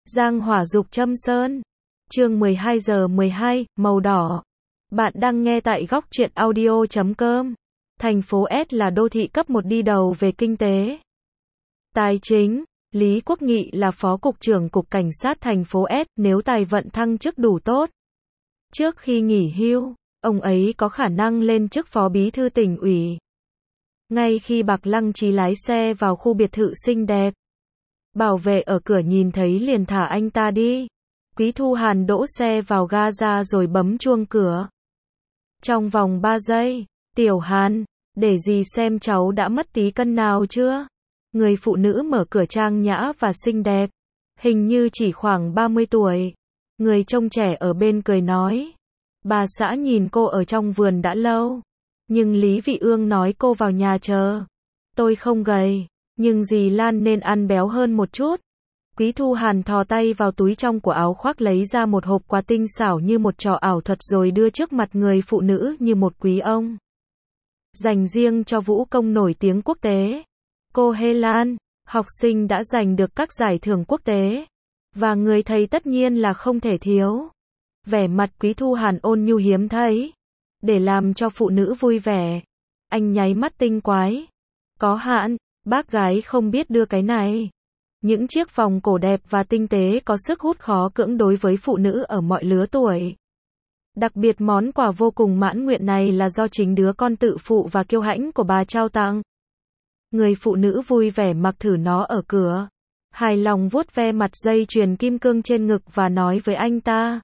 Giang hỏa dục châm sơn. Chương 12:12, màu đỏ. Bạn đang nghe tại góc truyện audio.com. Thành phố S là đô thị cấp 1 đi đầu về kinh tế. Tài chính. Lý Quốc Nghị là Phó Cục trưởng Cục Cảnh sát thành phố S, nếu tài vận thăng chức đủ tốt. Trước khi nghỉ hưu, ông ấy có khả năng lên chức Phó Bí thư tỉnh ủy. Ngay khi Bạc Lăng Trí lái xe vào khu biệt thự xinh đẹp, bảo vệ ở cửa nhìn thấy liền thả anh ta đi. Quý Thu Hàn đỗ xe vào ga ra rồi bấm chuông cửa. Trong vòng 3 giây, Tiểu Hàn, để dì xem cháu đã mất tí cân nào chưa? Người phụ nữ mở cửa trang nhã và xinh đẹp, hình như chỉ khoảng 30 tuổi. Người trông trẻ ở bên cười nói. Bà xã nhìn cô ở trong vườn đã lâu, nhưng Lý Vị Ương nói cô vào nhà chờ. Tôi không gầy, nhưng dì Lan nên ăn béo hơn một chút. Quý Thu Hàn thò tay vào túi trong của áo khoác lấy ra một hộp quà tinh xảo như một trò ảo thuật rồi đưa trước mặt người phụ nữ như một quý ông. Dành riêng cho vũ công nổi tiếng quốc tế. Cô Lan, học sinh đã giành được các giải thưởng quốc tế. Và người thầy tất nhiên là không thể thiếu. Vẻ mặt Quý Thu Hàn ôn nhu hiếm thấy. Để làm cho phụ nữ vui vẻ, anh nháy mắt tinh quái. Có hạn, bác gái không biết đưa cái này. Những chiếc vòng cổ đẹp và tinh tế có sức hút khó cưỡng đối với phụ nữ ở mọi lứa tuổi. Đặc biệt món quà vô cùng mãn nguyện này là do chính đứa con tự phụ và kiêu hãnh của bà trao tặng. Người phụ nữ vui vẻ mặc thử nó ở cửa, hài lòng vuốt ve mặt dây chuyền kim cương trên ngực và nói với anh ta.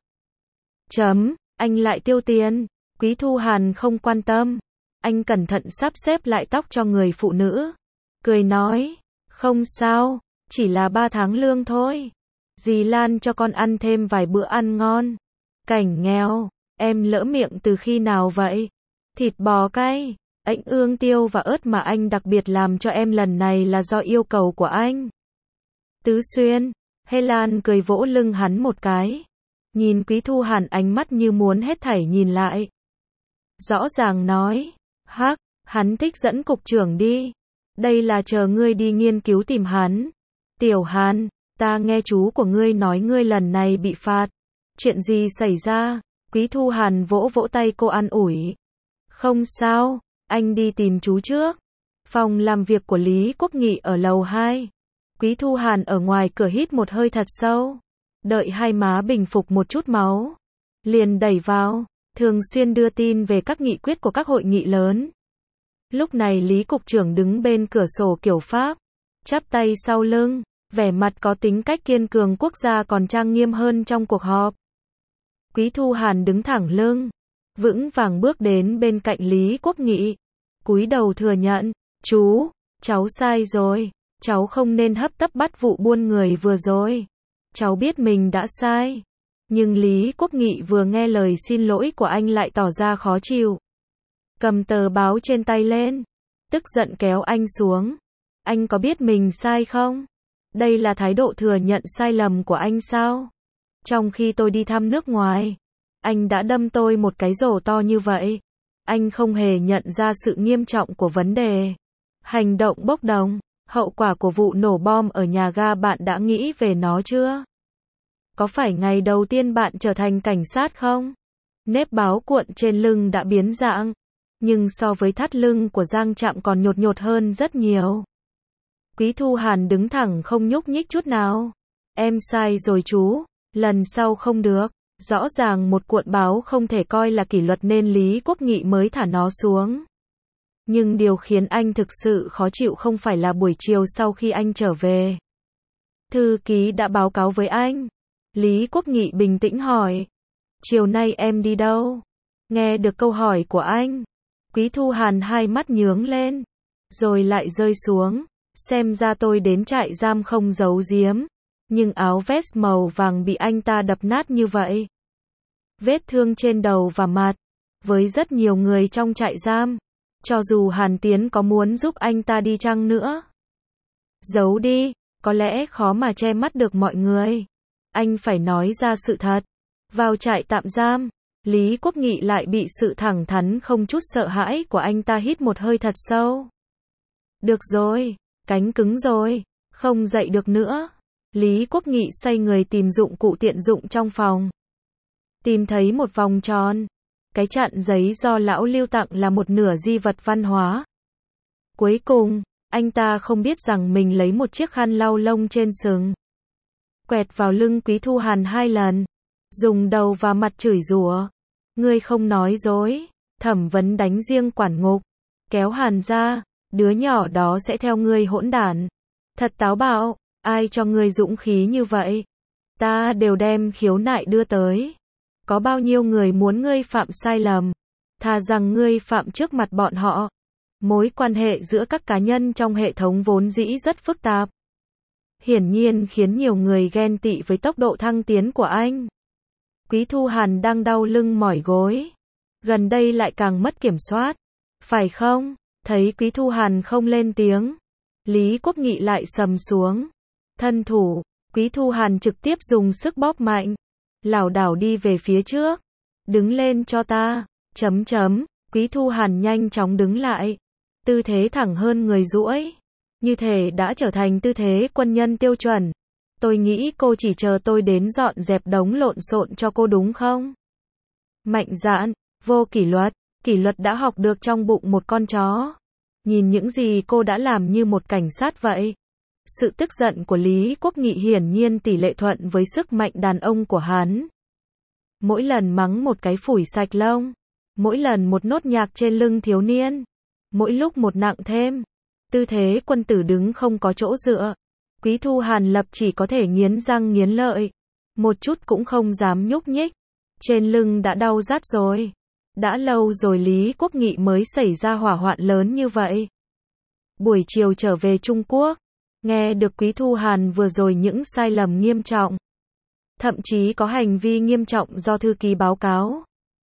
Anh lại tiêu tiền. Quý Thu Hàn không quan tâm. Anh cẩn thận sắp xếp lại tóc cho người phụ nữ. Cười nói, không sao, chỉ là 3 tháng lương thôi. Dì Lan cho con ăn thêm vài bữa ăn ngon. Cảnh nghèo, em lỡ miệng từ khi nào vậy? Thịt bò cay, ếch ương tiêu và ớt mà anh đặc biệt làm cho em lần này là do yêu cầu của anh. Tứ Xuyên, Lan cười vỗ lưng hắn một cái. Nhìn Quý Thu Hàn ánh mắt như muốn hết thảy nhìn lại. Rõ ràng nói, hắn thích dẫn cục trưởng đi. Đây là chờ ngươi đi nghiên cứu tìm hắn. Tiểu Hàn, ta nghe chú của ngươi nói ngươi lần này bị phạt. Chuyện gì xảy ra? Quý Thu Hàn vỗ vỗ tay cô an ủi. Không sao, anh đi tìm chú trước. Phòng làm việc của Lý Quốc Nghị ở lầu 2. Quý Thu Hàn ở ngoài cửa hít một hơi thật sâu. Đợi hai má bình phục một chút máu, liền đẩy vào. Thường xuyên đưa tin về các nghị quyết của các hội nghị lớn. Lúc này Lý Cục trưởng đứng bên cửa sổ kiểu Pháp, chắp tay sau lưng, vẻ mặt có tính cách kiên cường quốc gia còn trang nghiêm hơn trong cuộc họp. Quý Thu Hàn đứng thẳng lưng, vững vàng bước đến bên cạnh Lý Quốc Nghị, cúi đầu thừa nhận, chú, cháu sai rồi, cháu không nên hấp tấp bắt vụ buôn người vừa rồi. Cháu biết mình đã sai. Nhưng Lý Quốc Nghị vừa nghe lời xin lỗi của anh lại tỏ ra khó chịu. Cầm tờ báo trên tay lên, tức giận kéo anh xuống. Anh có biết mình sai không? Đây là thái độ thừa nhận sai lầm của anh sao? Trong khi tôi đi thăm nước ngoài, anh đã đâm tôi một cái rổ to như vậy. Anh không hề nhận ra sự nghiêm trọng của vấn đề. Hành động bốc đồng, hậu quả của vụ nổ bom ở nhà ga bạn đã nghĩ về nó chưa? Có phải ngày đầu tiên bạn trở thành cảnh sát không? Nếp báo cuộn trên lưng đã biến dạng, nhưng so với thắt lưng của Giang Trạm còn nhột nhột hơn rất nhiều. Quý Thu Hàn đứng thẳng không nhúc nhích chút nào. Em sai rồi chú, lần sau không được. Rõ ràng một cuộn báo không thể coi là kỷ luật nên Lý Quốc Nghị mới thả nó xuống. Nhưng điều khiến anh thực sự khó chịu không phải là buổi chiều sau khi anh trở về. Thư ký đã báo cáo với anh. Lý Quốc Nghị bình tĩnh hỏi. Chiều nay em đi đâu? Nghe được câu hỏi của anh, Quý Thu Hàn hai mắt nhướng lên, rồi lại rơi xuống. Xem ra tôi đến trại giam không giấu giếm. Nhưng áo vest màu vàng bị anh ta đập nát như vậy. Vết thương trên đầu và mặt. Với rất nhiều người trong trại giam, cho dù Hàn Tiến có muốn giúp anh ta đi chăng nữa, giấu đi, có lẽ khó mà che mắt được mọi người. Anh phải nói ra sự thật. Vào trại tạm giam, Lý Quốc Nghị lại bị sự thẳng thắn không chút sợ hãi của anh ta hít một hơi thật sâu. Được rồi, cánh cứng rồi, không dậy được nữa. Lý Quốc Nghị xoay người tìm dụng cụ tiện dụng trong phòng. Tìm thấy một vòng tròn. Cái chặn giấy do lão Lưu tặng là một nửa di vật văn hóa. Cuối cùng, anh ta không biết rằng mình lấy một chiếc khăn lau lông trên sừng. Quẹt vào lưng Quý Thu Hàn 2 lần. Dùng đầu và mặt chửi rủa. Ngươi không nói dối. Thẩm vấn đánh riêng quản ngục. Kéo Hàn ra. Đứa nhỏ đó sẽ theo ngươi hỗn đản. Thật táo bạo. Ai cho ngươi dũng khí như vậy? Ta đều đem khiếu nại đưa tới. Có bao nhiêu người muốn ngươi phạm sai lầm? Thà rằng ngươi phạm trước mặt bọn họ. Mối quan hệ giữa các cá nhân trong hệ thống vốn dĩ rất phức tạp. Hiển nhiên khiến nhiều người ghen tị với tốc độ thăng tiến của anh. Quý Thu Hàn đang đau lưng mỏi gối. Gần đây lại càng mất kiểm soát. Phải không? Thấy Quý Thu Hàn không lên tiếng. Lý Quốc Nghị lại sầm xuống. Thân thủ, Quý Thu Hàn trực tiếp dùng sức bóp mạnh. Lảo đảo đi về phía trước. Đứng lên cho ta. Quý Thu Hàn nhanh chóng đứng lại. Tư thế thẳng hơn người duỗi. Như thể đã trở thành tư thế quân nhân tiêu chuẩn. Tôi nghĩ cô chỉ chờ tôi đến dọn dẹp đống lộn xộn cho cô đúng không? Mạnh dạn, vô kỷ luật đã học được trong bụng một con chó. Nhìn những gì cô đã làm như một cảnh sát vậy. Sự tức giận của Lý Quốc Nghị hiển nhiên tỷ lệ thuận với sức mạnh đàn ông của hắn. Mỗi lần mắng một cái phủi sạch lông. Mỗi lần một nốt nhạc trên lưng thiếu niên. Mỗi lúc một nặng thêm. Tư thế quân tử đứng không có chỗ dựa. Quý Thu Hàn Lập chỉ có thể nghiến răng nghiến lợi. Một chút cũng không dám nhúc nhích. Trên lưng đã đau rát rồi. Đã lâu rồi Lý Quốc Nghị mới xảy ra hỏa hoạn lớn như vậy. Buổi chiều trở về Trung Quốc. Nghe được Quý Thu Hàn vừa rồi những sai lầm nghiêm trọng. Thậm chí có hành vi nghiêm trọng do thư ký báo cáo.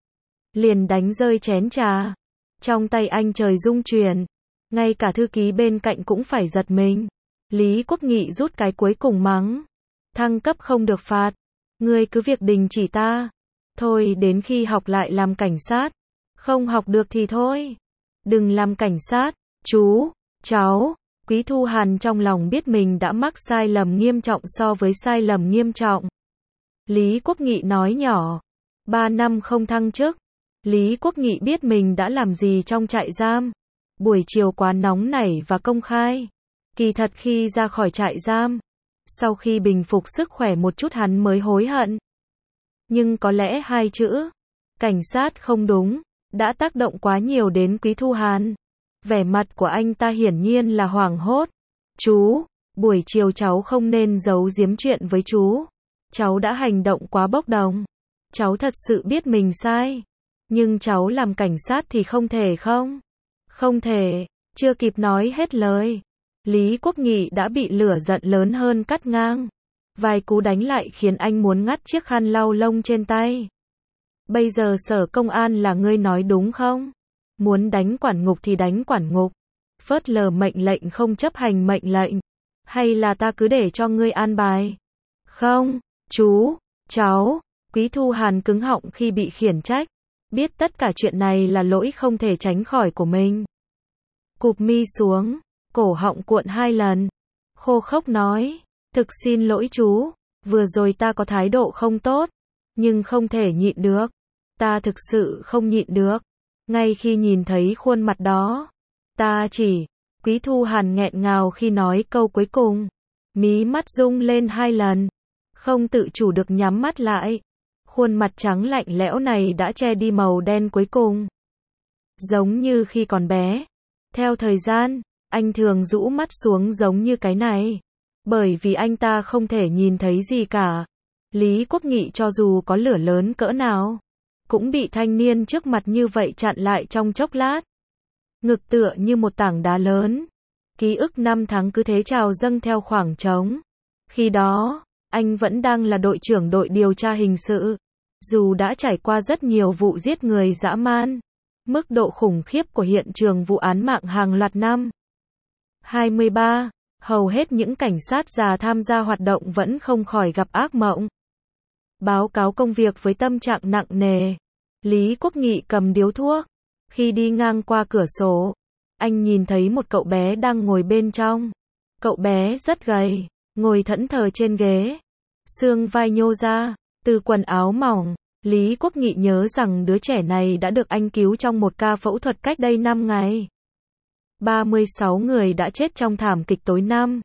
Liền đánh rơi chén trà. Trong tay anh trời rung chuyển. Ngay cả thư ký bên cạnh cũng phải giật mình. Lý Quốc Nghị rút cái cuối cùng mắng. Thăng cấp không được phạt. Ngươi cứ việc đình chỉ ta. Thôi đến khi học lại làm cảnh sát. Không học được thì thôi. Đừng làm cảnh sát. Chú, cháu. Quý Thu Hàn trong lòng biết mình đã mắc sai lầm nghiêm trọng so với sai lầm nghiêm trọng. Lý Quốc Nghị nói nhỏ. 3 năm không thăng chức. Lý Quốc Nghị biết mình đã làm gì trong trại giam. Buổi chiều quá nóng nảy và công khai. Kỳ thật khi ra khỏi trại giam. Sau khi bình phục sức khỏe một chút hắn mới hối hận. Nhưng có lẽ 2 chữ. Cảnh sát không đúng. Đã tác động quá nhiều đến Quý Thu Hàn. Vẻ mặt của anh ta hiển nhiên là hoảng hốt. Chú, buổi chiều cháu không nên giấu giếm chuyện với chú. Cháu đã hành động quá bốc đồng. Cháu thật sự biết mình sai. Nhưng cháu làm cảnh sát thì không thể không? Không thể. Chưa kịp nói hết lời. Lý Quốc Nghị đã bị lửa giận lớn hơn cắt ngang. Vài cú đánh lại khiến anh muốn ngắt chiếc khăn lau lông trên tay. Bây giờ sở công an là ngươi nói đúng không? Muốn đánh quản ngục thì đánh quản ngục. Phớt lờ mệnh lệnh không chấp hành mệnh lệnh. Hay là ta cứ để cho ngươi an bài? Không, chú, cháu. Quý Thu Hàn cứng họng khi bị khiển trách. Biết tất cả chuyện này là lỗi không thể tránh khỏi của mình. Cụp mi xuống, cổ họng cuộn 2 lần. Khô khốc nói, thực xin lỗi chú, vừa rồi ta có thái độ không tốt, nhưng không thể nhịn được. Ta thực sự không nhịn được. Ngay khi nhìn thấy khuôn mặt đó, ta chỉ, Quý Thu Hàn nghẹn ngào khi nói câu cuối cùng. Mí mắt rung lên 2 lần, không tự chủ được nhắm mắt lại. Khuôn mặt trắng lạnh lẽo này đã che đi màu đen cuối cùng. Giống như khi còn bé. Theo thời gian, anh thường rũ mắt xuống giống như cái này. Bởi vì anh ta không thể nhìn thấy gì cả. Lý Quốc Nghị cho dù có lửa lớn cỡ nào, cũng bị thanh niên trước mặt như vậy chặn lại trong chốc lát. Ngực tựa như một tảng đá lớn. Ký ức 5 tháng cứ thế trào dâng theo khoảng trống. Khi đó, anh vẫn đang là đội trưởng đội điều tra hình sự. Dù đã trải qua rất nhiều vụ giết người dã man, mức độ khủng khiếp của hiện trường vụ án mạng hàng loạt năm. 23. Hầu hết những cảnh sát già tham gia hoạt động vẫn không khỏi gặp ác mộng. Báo cáo công việc với tâm trạng nặng nề. Lý Quốc Nghị cầm điếu thuốc. Khi đi ngang qua cửa sổ, anh nhìn thấy một cậu bé đang ngồi bên trong. Cậu bé rất gầy, ngồi thẫn thờ trên ghế. Xương vai nhô ra, từ quần áo mỏng, Lý Quốc Nghị nhớ rằng đứa trẻ này đã được anh cứu trong một ca phẫu thuật cách đây 5 ngày. 36 người đã chết trong thảm kịch tối năm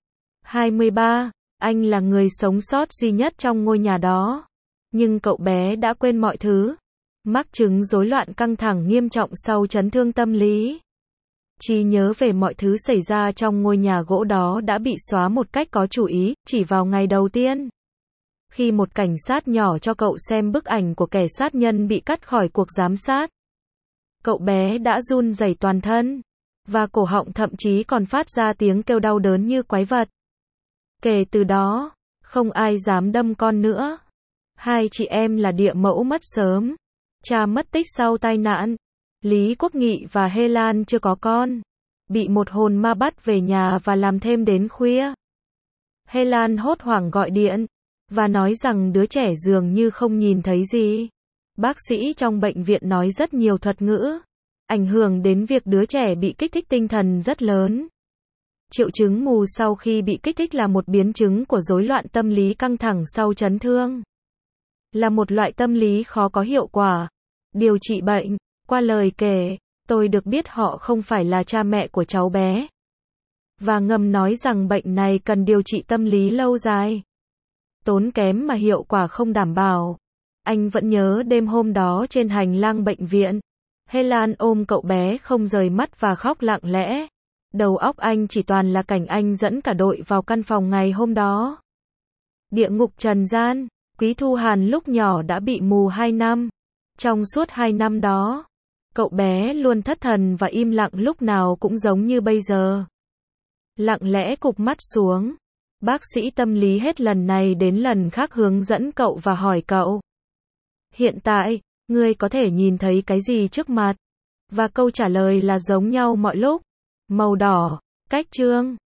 23, anh là người sống sót duy nhất trong ngôi nhà đó. Nhưng cậu bé đã quên mọi thứ, mắc chứng rối loạn căng thẳng nghiêm trọng sau chấn thương tâm lý. Trí nhớ về mọi thứ xảy ra trong ngôi nhà gỗ đó đã bị xóa một cách có chủ ý, chỉ vào ngày đầu tiên. Khi một cảnh sát nhỏ cho cậu xem bức ảnh của kẻ sát nhân bị cắt khỏi cuộc giám sát, cậu bé đã run rẩy toàn thân, và cổ họng thậm chí còn phát ra tiếng kêu đau đớn như quái vật. Kể từ đó, không ai dám đâm con nữa. Hai chị em là địa mẫu mất sớm, cha mất tích sau tai nạn. Lý Quốc Nghị và Helen chưa có con, bị một hồn ma bắt về nhà và làm thêm đến khuya. Helen hốt hoảng gọi điện và nói rằng đứa trẻ dường như không nhìn thấy gì. Bác sĩ trong bệnh viện nói rất nhiều thuật ngữ, ảnh hưởng đến việc đứa trẻ bị kích thích tinh thần rất lớn. Triệu chứng mù sau khi bị kích thích là một biến chứng của rối loạn tâm lý căng thẳng sau chấn thương. Là một loại tâm lý khó có hiệu quả. Điều trị bệnh, qua lời kể, tôi được biết họ không phải là cha mẹ của cháu bé. Và ngầm nói rằng bệnh này cần điều trị tâm lý lâu dài. Tốn kém mà hiệu quả không đảm bảo. Anh vẫn nhớ đêm hôm đó trên hành lang bệnh viện. Helen ôm cậu bé không rời mắt và khóc lặng lẽ. Đầu óc anh chỉ toàn là cảnh anh dẫn cả đội vào căn phòng ngày hôm đó. Địa ngục trần gian, Quý Thu Hàn lúc nhỏ đã bị mù 2 năm. Trong suốt 2 năm đó, cậu bé luôn thất thần và im lặng lúc nào cũng giống như bây giờ. Lặng lẽ cụp mắt xuống. Bác sĩ tâm lý hết lần này đến lần khác hướng dẫn cậu và hỏi cậu. Hiện tại, ngươi có thể nhìn thấy cái gì trước mặt? Và câu trả lời là giống nhau mọi lúc. Màu đỏ, cách chương.